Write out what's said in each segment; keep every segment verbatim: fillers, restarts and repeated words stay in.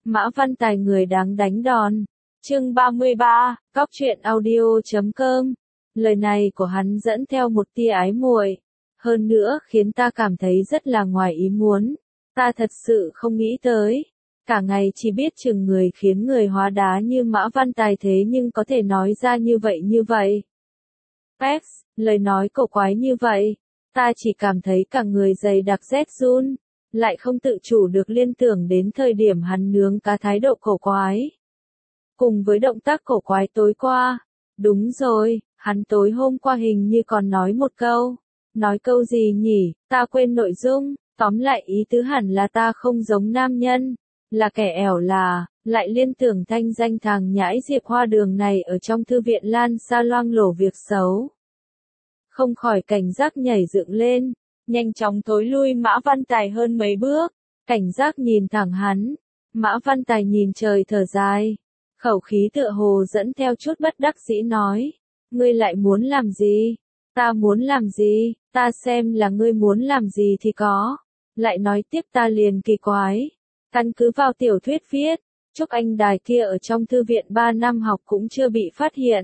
Mã Văn Tài người đáng đánh đòn. Chương ba mươi ba, Cóc truyện audio chấm com. Lời này của hắn dẫn theo một tia ái muội, hơn nữa khiến ta cảm thấy rất là ngoài ý muốn. Ta thật sự không nghĩ tới, cả ngày chỉ biết chừng người khiến người hóa đá như Mã Văn Tài thế nhưng có thể nói ra như vậy như vậy. Pex, lời nói cổ quái như vậy, ta chỉ cảm thấy cả người dày đặc rét run, lại không tự chủ được liên tưởng đến thời điểm hắn nướng cá thái độ cổ quái. Cùng với động tác cổ quái tối qua, đúng rồi, hắn tối hôm qua hình như còn nói một câu. Nói câu gì nhỉ, ta quên nội dung, tóm lại ý tứ hẳn là ta không giống nam nhân, là kẻ ẻo là, lại liên tưởng thanh danh thằng nhãi Diệp Hoa Đường này ở trong thư viện Lan Sa loang lổ việc xấu. Không khỏi cảnh giác nhảy dựng lên, nhanh chóng thối lui Mã Văn Tài hơn mấy bước, cảnh giác nhìn thẳng hắn. Mã Văn Tài nhìn trời thở dài, khẩu khí tựa hồ dẫn theo chút bất đắc dĩ nói, ngươi lại muốn làm gì? Ta muốn làm gì? Ta xem là ngươi muốn làm gì thì có. Lại nói tiếp ta liền kỳ quái. Căn cứ vào tiểu thuyết viết, Trúc Anh Đài kia ở trong thư viện ba năm học cũng chưa bị phát hiện.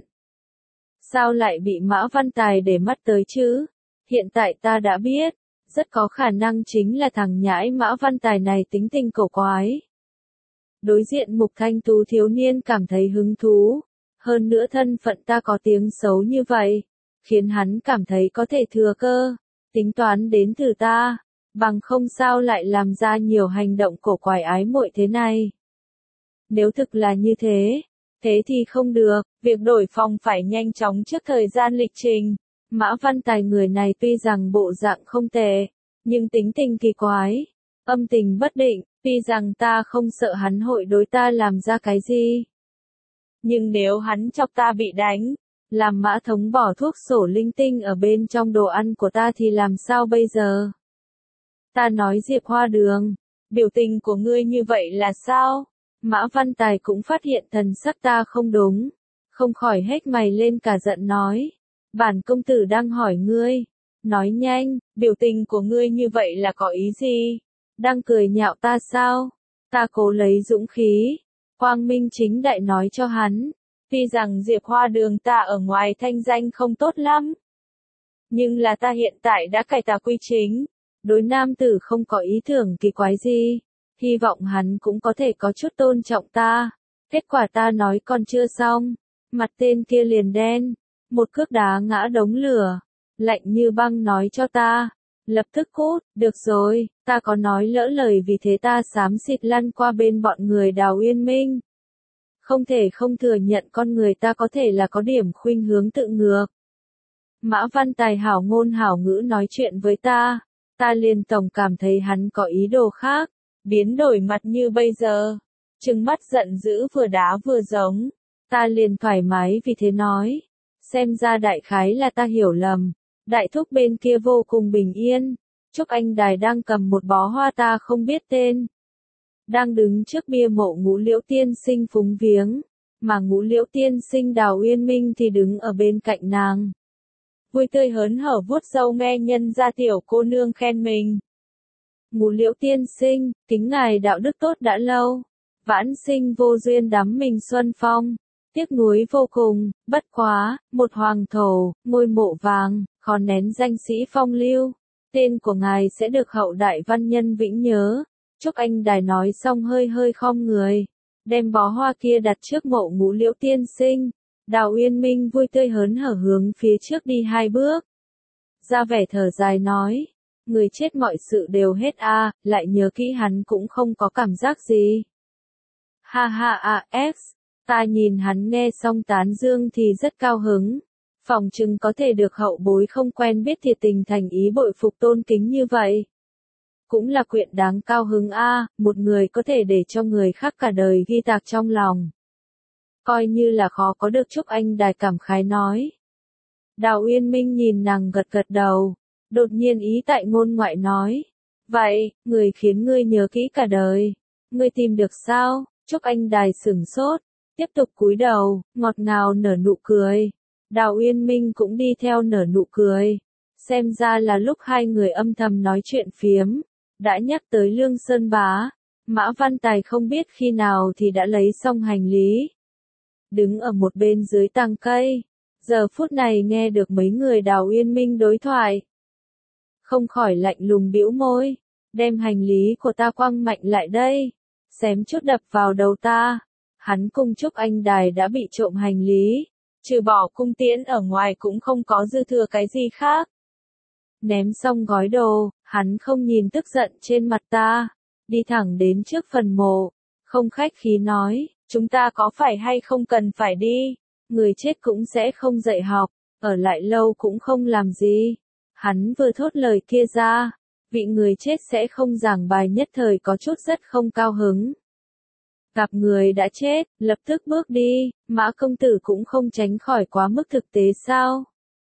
Sao lại bị Mã Văn Tài để mắt tới chứ? Hiện tại ta đã biết, rất có khả năng chính là thằng nhãi Mã Văn Tài này tính tình cổ quái. Đối diện Mục Thanh Tú thiếu niên cảm thấy hứng thú, hơn nữa thân phận ta có tiếng xấu như vậy, khiến hắn cảm thấy có thể thừa cơ, tính toán đến từ ta, bằng không sao lại làm ra nhiều hành động cổ quái ái muội thế này. Nếu thực là như thế, thế thì không được, việc đổi phòng phải nhanh chóng trước thời gian lịch trình. Mã Văn Tài người này tuy rằng bộ dạng không tệ, nhưng tính tình kỳ quái, âm tình bất định, tuy rằng ta không sợ hắn hội đối ta làm ra cái gì. Nhưng nếu hắn chọc ta bị đánh, làm Mã Thống bỏ thuốc sổ linh tinh ở bên trong đồ ăn của ta thì làm sao bây giờ? Ta nói Diệp Hoa Đường, biểu tình của ngươi như vậy là sao? Mã Văn Tài cũng phát hiện thần sắc ta không đúng, không khỏi hết mày lên cả giận nói, bản công tử đang hỏi ngươi, nói nhanh, biểu tình của ngươi như vậy là có ý gì? Đang cười nhạo ta sao? Ta cố lấy dũng khí, quang minh chính đại nói cho hắn, tuy rằng Diệp Hoa Đường ta ở ngoài thanh danh không tốt lắm, nhưng là ta hiện tại đã cải tà quy chính, đối nam tử không có ý tưởng kỳ quái gì, hy vọng hắn cũng có thể có chút tôn trọng ta. Kết quả ta nói còn chưa xong, mặt tên kia liền đen, một cước đá ngã đống lửa, lạnh như băng nói cho ta, lập tức cút, được rồi, ta có nói lỡ lời vì thế ta xám xịt lăn qua bên bọn người Đào Uyên Minh. Không thể không thừa nhận con người ta có thể là có điểm khuynh hướng tự ngược. Mã Văn Tài hảo ngôn hảo ngữ nói chuyện với ta, ta liền tổng cảm thấy hắn có ý đồ khác, biến đổi mặt như bây giờ, trừng mắt giận dữ vừa đá vừa giống, ta liền thoải mái vì thế nói, xem ra đại khái là ta hiểu lầm, đại thúc bên kia vô cùng bình yên, Trúc Anh Đài đang cầm một bó hoa ta không biết tên, đang đứng trước bia mộ Ngũ Liễu tiên sinh phúng viếng, mà Ngũ Liễu tiên sinh Đào Uyên Minh thì đứng ở bên cạnh nàng. Vui tươi hớn hở vuốt râu nghe nhân gia tiểu cô nương khen mình. Ngũ Liễu tiên sinh, kính ngài đạo đức tốt đã lâu, vãn sinh vô duyên đắm mình xuân phong, tiếc nuối vô cùng, bất quá, một hoàng thổ, ngôi mộ vàng, khó nén danh sĩ phong lưu, tên của ngài sẽ được hậu đại văn nhân vĩnh nhớ. Trúc Anh Đài nói xong hơi hơi khom người, đem bó hoa kia đặt trước mộ Ngũ Liễu tiên sinh. Đào Uyên Minh vui tươi hớn hở hướng phía trước đi hai bước. Ra vẻ thở dài nói, người chết mọi sự đều hết a, à, lại nhớ kỹ hắn cũng không có cảm giác gì. Ha ha a x, ta nhìn hắn nghe xong tán dương thì rất cao hứng. Phòng chừng có thể được hậu bối không quen biết thiệt tình thành ý bội phục tôn kính như vậy. Cũng là chuyện đáng cao hứng a, à, một người có thể để cho người khác cả đời ghi tạc trong lòng. Coi như là khó có được. Trúc Anh Đài cảm khái nói. Đào Uyên Minh nhìn nàng gật gật đầu, đột nhiên ý tại ngôn ngoại nói. Vậy, người khiến ngươi nhớ kỹ cả đời, ngươi tìm được sao? Trúc Anh Đài sửng sốt, tiếp tục cúi đầu, ngọt ngào nở nụ cười. Đào Uyên Minh cũng đi theo nở nụ cười. Xem ra là lúc hai người âm thầm nói chuyện phiếm, đã nhắc tới Lương Sơn Bá, Mã Văn Tài không biết khi nào thì đã lấy xong hành lý. Đứng ở một bên dưới tàng cây, giờ phút này nghe được mấy người Đào Uyên Minh đối thoại. Không khỏi lạnh lùng bĩu môi, đem hành lý của ta quăng mạnh lại đây, xém chút đập vào đầu ta. Hắn cùng Trúc Anh Đài đã bị trộm hành lý, trừ bỏ cung tiễn ở ngoài cũng không có dư thừa cái gì khác. Ném xong gói đồ, hắn không nhìn tức giận trên mặt ta, đi thẳng đến trước phần mộ, không khách khí nói, chúng ta có phải hay không cần phải đi, người chết cũng sẽ không dạy học, ở lại lâu cũng không làm gì. Hắn vừa thốt lời kia ra, vị người chết sẽ không giảng bài nhất thời có chút rất không cao hứng. Gặp người đã chết, lập tức bước đi, Mã công tử cũng không tránh khỏi quá mức thực tế sao?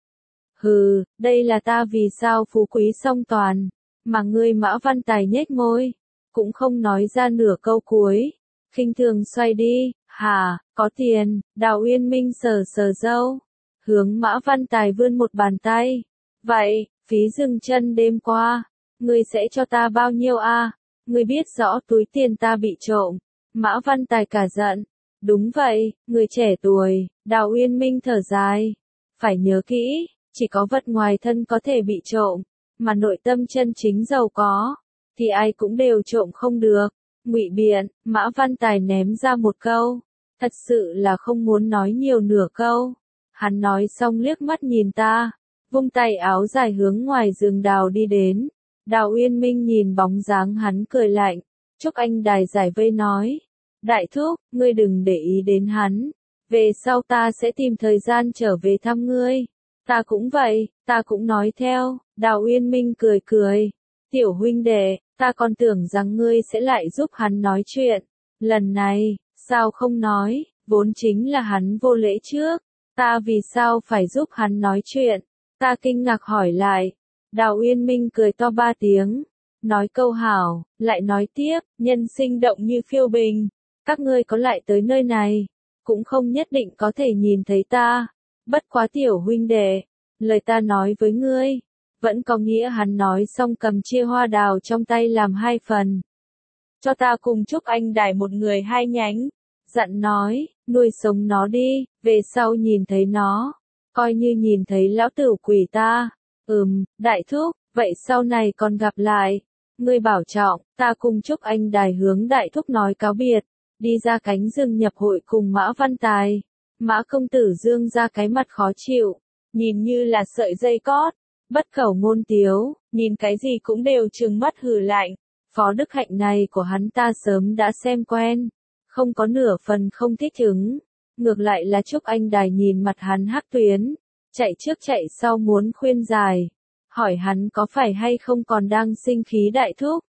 Hừ, đây là ta vì sao phú quý song toàn, mà ngươi Mã Văn Tài nhếch môi, cũng không nói ra nửa câu cuối, khinh thường xoay đi, hả, có tiền, Đào Uyên Minh sờ sờ râu, hướng Mã Văn Tài vươn một bàn tay, vậy, phí dừng chân đêm qua, ngươi sẽ cho ta bao nhiêu a? Ngươi biết rõ túi tiền ta bị trộm. Mã Văn Tài cả giận, đúng vậy, người trẻ tuổi, Đào Uyên Minh thở dài, phải nhớ kỹ, chỉ có vật ngoài thân có thể bị trộm, mà nội tâm chân chính giàu có, thì ai cũng đều trộm không được. Ngụy biện, Mã Văn Tài ném ra một câu, thật sự là không muốn nói nhiều nửa câu. Hắn nói xong liếc mắt nhìn ta, vung tay áo dài hướng ngoài rừng đào đi đến. Đào Uyên Minh nhìn bóng dáng hắn cười lạnh. Trúc Anh Đài giải vây nói, đại thúc, ngươi đừng để ý đến hắn, về sau ta sẽ tìm thời gian trở về thăm ngươi. Ta cũng vậy, ta cũng nói theo. Đào Uyên Minh cười cười, tiểu huynh đệ, ta còn tưởng rằng ngươi sẽ lại giúp hắn nói chuyện, lần này, sao không nói, vốn chính là hắn vô lễ trước, ta vì sao phải giúp hắn nói chuyện, ta kinh ngạc hỏi lại. Đào Uyên Minh cười to ba tiếng, nói câu hảo, lại nói tiếp, nhân sinh động như phiêu bình, các ngươi có lại tới nơi này, cũng không nhất định có thể nhìn thấy ta, bất quá tiểu huynh đệ, lời ta nói với ngươi, vẫn có nghĩa. Hắn nói xong cầm chia hoa đào trong tay làm hai phần, cho ta cùng Trúc Anh Đài một người hai nhánh, dặn nói, nuôi sống nó đi, về sau nhìn thấy nó, coi như nhìn thấy lão tử quỷ ta. Ừm, đại thúc, vậy sau này còn gặp lại. Ngươi bảo trọng. Ta cùng Trúc Anh Đài hướng đại thúc nói cáo biệt, đi ra cánh rừng nhập hội cùng Mã Văn Tài. Mã công tử dương ra cái mặt khó chịu, nhìn như là sợi dây cót, bất khẩu ngôn tiếu, nhìn cái gì cũng đều trừng mắt hừ lạnh. Phó đức hạnh này của hắn ta sớm đã xem quen, không có nửa phần không thích ứng. Ngược lại là Trúc Anh Đài nhìn mặt hắn hắc tuyến, chạy trước chạy sau muốn khuyên giải, hỏi hắn có phải hay không còn đang sinh khí đại thúc.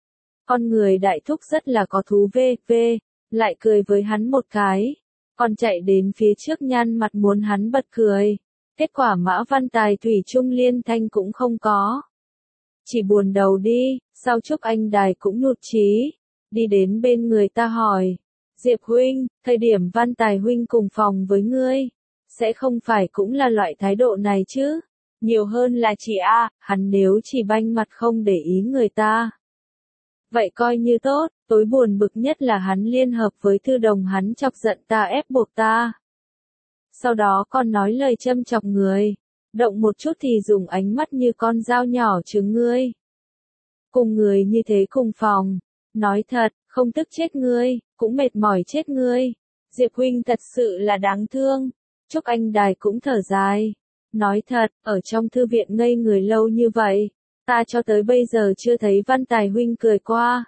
Con người đại thúc rất là có thú vê vê, lại cười với hắn một cái, còn chạy đến phía trước nhăn mặt muốn hắn bật cười. Kết quả Mã Văn Tài thủy chung liên thanh cũng không có, chỉ buồn đầu đi. Sau Trúc Anh Đài cũng nhụt chí, đi đến bên người ta hỏi, Diệp huynh, thời điểm Văn Tài huynh cùng phòng với ngươi, sẽ không phải cũng là loại thái độ này chứ? Nhiều hơn là chỉ a, hắn nếu chỉ banh mặt không để ý người ta, vậy coi như tốt. Tối buồn bực nhất là hắn liên hợp với thư đồng hắn chọc giận ta, ép buộc ta, sau đó còn nói lời châm chọc người, động một chút thì dùng ánh mắt như con dao nhỏ trừng ngươi. Cùng người như thế cùng phòng, nói thật, không tức chết ngươi, cũng mệt mỏi chết ngươi. Diệp huynh thật sự là đáng thương. Trúc Anh Đài cũng thở dài, nói thật, ở trong thư viện ngây người lâu như vậy, ta cho tới bây giờ chưa thấy Văn Tài huynh cười qua.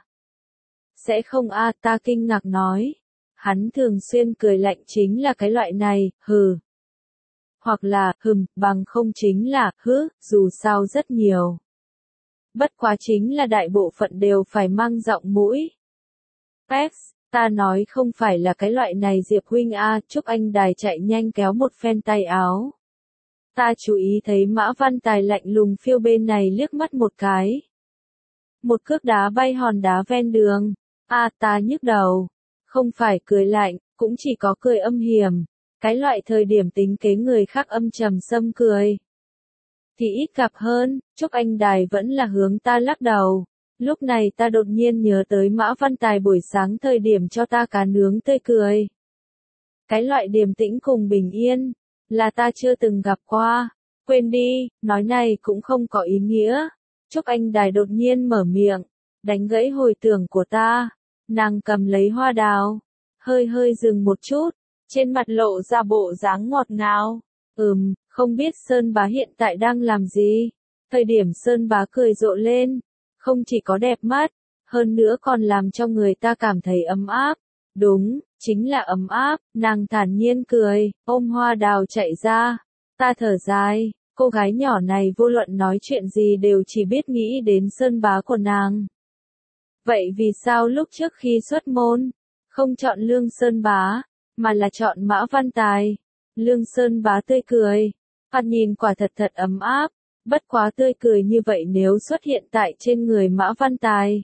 Sẽ không a, ta kinh ngạc nói. Hắn thường xuyên cười lạnh chính là cái loại này, hừ. Hoặc là, hừm, bằng không chính là, hứ, dù sao rất nhiều. Bất quá chính là đại bộ phận đều phải mang giọng mũi. Peps, ta nói không phải là cái loại này Diệp huynh a. Trúc Anh Đài chạy nhanh kéo một phen tay áo. Ta chú ý thấy Mã Văn Tài lạnh lùng phiêu bên này liếc mắt một cái. Một cước đá bay hòn đá ven đường. A, ta nhức đầu. Không phải cười lạnh, cũng chỉ có cười âm hiểm. Cái loại thời điểm tính kế người khác âm trầm xâm cười thì ít gặp hơn. Trúc Anh Đài vẫn là hướng ta lắc đầu. Lúc này ta đột nhiên nhớ tới Mã Văn Tài buổi sáng thời điểm cho ta cá nướng tươi cười. Cái loại điềm tĩnh cùng bình yên, là ta chưa từng gặp qua. Quên đi, nói này cũng không có ý nghĩa. Trúc Anh Đài đột nhiên mở miệng, đánh gãy hồi tưởng của ta. Nàng cầm lấy hoa đào, hơi hơi dừng một chút, trên mặt lộ ra bộ dáng ngọt ngào. Ừm, không biết Sơn Bá hiện tại đang làm gì? Thời điểm Sơn Bá cười rộ lên, không chỉ có đẹp mắt, hơn nữa còn làm cho người ta cảm thấy ấm áp. Đúng, chính là ấm áp, nàng thản nhiên cười, ôm hoa đào chạy ra. Ta thở dài, cô gái nhỏ này vô luận nói chuyện gì đều chỉ biết nghĩ đến Sơn Bá của nàng. Vậy vì sao lúc trước khi xuất môn, không chọn Lương Sơn Bá, mà là chọn Mã Văn Tài? Lương Sơn Bá tươi cười, thoạt nhìn quả thật thật ấm áp, bất quá tươi cười như vậy nếu xuất hiện tại trên người Mã Văn Tài.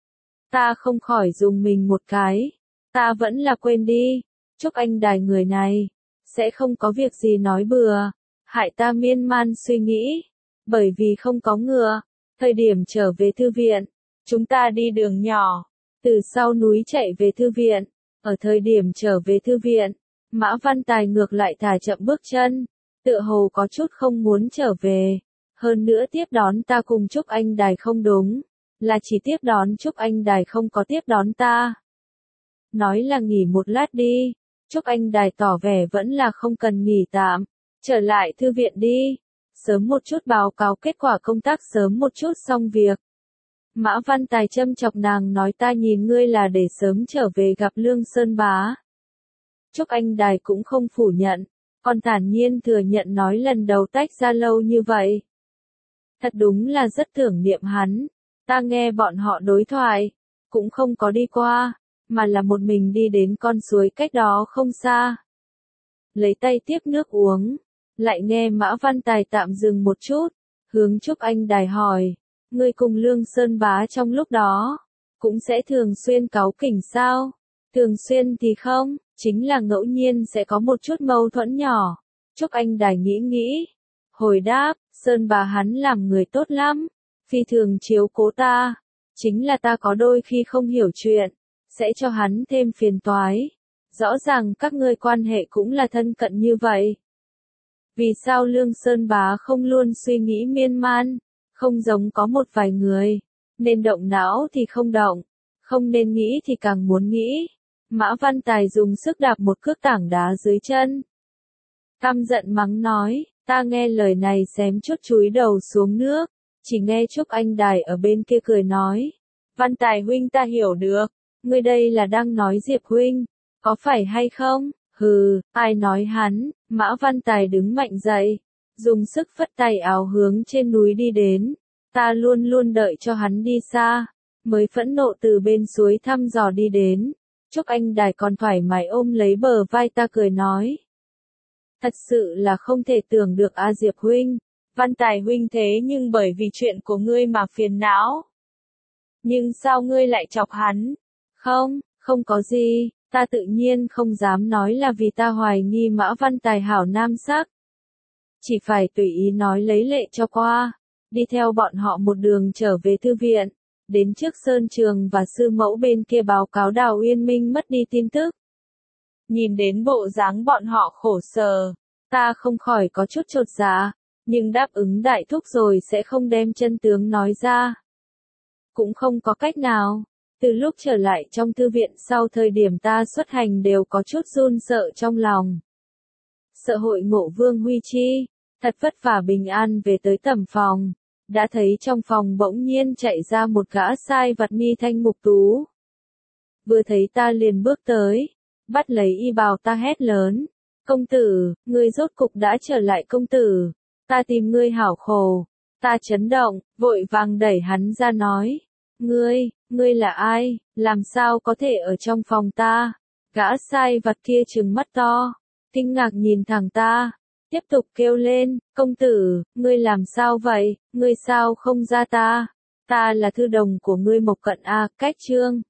Ta không khỏi dùng mình một cái, ta vẫn là quên đi, Trúc Anh Đài người này, sẽ không có việc gì nói bừa, hại ta miên man suy nghĩ, bởi vì không có ngựa, thời điểm trở về thư viện, chúng ta đi đường nhỏ, từ sau núi chạy về thư viện, ở thời điểm trở về thư viện, Mã Văn Tài ngược lại thả chậm bước chân, tựa hồ có chút không muốn trở về, hơn nữa tiếp đón ta cùng Trúc Anh Đài không đúng, là chỉ tiếp đón Trúc Anh Đài không có tiếp đón ta. Nói là nghỉ một lát đi, Trúc Anh Đài tỏ vẻ vẫn là không cần nghỉ tạm, trở lại thư viện đi, sớm một chút báo cáo kết quả công tác sớm một chút xong việc. Mã Văn Tài châm chọc nàng nói ta nhìn ngươi là để sớm trở về gặp Lương Sơn Bá. Trúc Anh Đài cũng không phủ nhận, còn thản nhiên thừa nhận nói lần đầu tách ra lâu như vậy. Thật đúng là rất tưởng niệm hắn, ta nghe bọn họ đối thoại, cũng không có đi qua, mà là một mình đi đến con suối cách đó không xa. Lấy tay tiếp nước uống, lại nghe Mã Văn Tài tạm dừng một chút, hướng Trúc Anh Đài hỏi, ngươi cùng Lương Sơn Bá trong lúc đó, cũng sẽ thường xuyên cáu kỉnh sao? Thường xuyên thì không, chính là ngẫu nhiên sẽ có một chút mâu thuẫn nhỏ. Trúc Anh Đài nghĩ nghĩ, hồi đáp, Sơn Bá hắn làm người tốt lắm, phi thường chiếu cố ta, chính là ta có đôi khi không hiểu chuyện, sẽ cho hắn thêm phiền toái. Rõ ràng các ngươi quan hệ cũng là thân cận như vậy. Vì sao Lương Sơn Bá không luôn suy nghĩ miên man, không giống có một vài người, nên động não thì không động, không nên nghĩ thì càng muốn nghĩ. Mã Văn Tài dùng sức đạp một cước tảng đá dưới chân. Căm giận mắng nói, ta nghe lời này xém chút chúi đầu xuống nước, chỉ nghe Trúc Anh Đài ở bên kia cười nói, Văn Tài huynh ta hiểu được, ngươi đây là đang nói Diệp huynh, có phải hay không? Hừ, ai nói hắn? Mã Văn Tài đứng mạnh dậy, dùng sức phất tay áo hướng trên núi đi đến, ta luôn luôn đợi cho hắn đi xa, mới phẫn nộ từ bên suối thăm dò đi đến. Trúc Anh Đài còn thoải mái ôm lấy bờ vai ta cười nói. Thật sự là không thể tưởng được a Diệp huynh, Văn Tài huynh thế nhưng bởi vì chuyện của ngươi mà phiền não. Nhưng sao ngươi lại chọc hắn? Không, không có gì, ta tự nhiên không dám nói là vì ta hoài nghi Mã Văn Tài hảo nam sắc. Chỉ phải tùy ý nói lấy lệ cho qua, đi theo bọn họ một đường trở về thư viện. Đến trước Sơn Trường và sư mẫu bên kia báo cáo Đào Uyên Minh mất đi tin tức. Nhìn đến bộ dáng bọn họ khổ sở, ta không khỏi có chút chột dạ, nhưng đáp ứng đại thúc rồi sẽ không đem chân tướng nói ra. Cũng không có cách nào, từ lúc trở lại trong thư viện sau thời điểm ta xuất hành đều có chút run sợ trong lòng. Sợ hội ngộ Vương Huy Chi, thật vất vả bình an về tới tầm phòng. Đã thấy trong phòng bỗng nhiên chạy ra một gã sai vặt mi thanh mục tú. Vừa thấy ta liền bước tới, bắt lấy y bào ta hét lớn. Công tử, ngươi rốt cục đã trở lại công tử. Ta tìm ngươi hảo khổ. Ta chấn động, vội vàng đẩy hắn ra nói. Ngươi, ngươi là ai, làm sao có thể ở trong phòng ta? Gã sai vặt kia trừng mắt to, kinh ngạc nhìn thẳng ta. Tiếp tục kêu lên, công tử, ngươi làm sao vậy, ngươi sao không ra ta? Ta là thư đồng của ngươi Mộc Cận A, cách chương.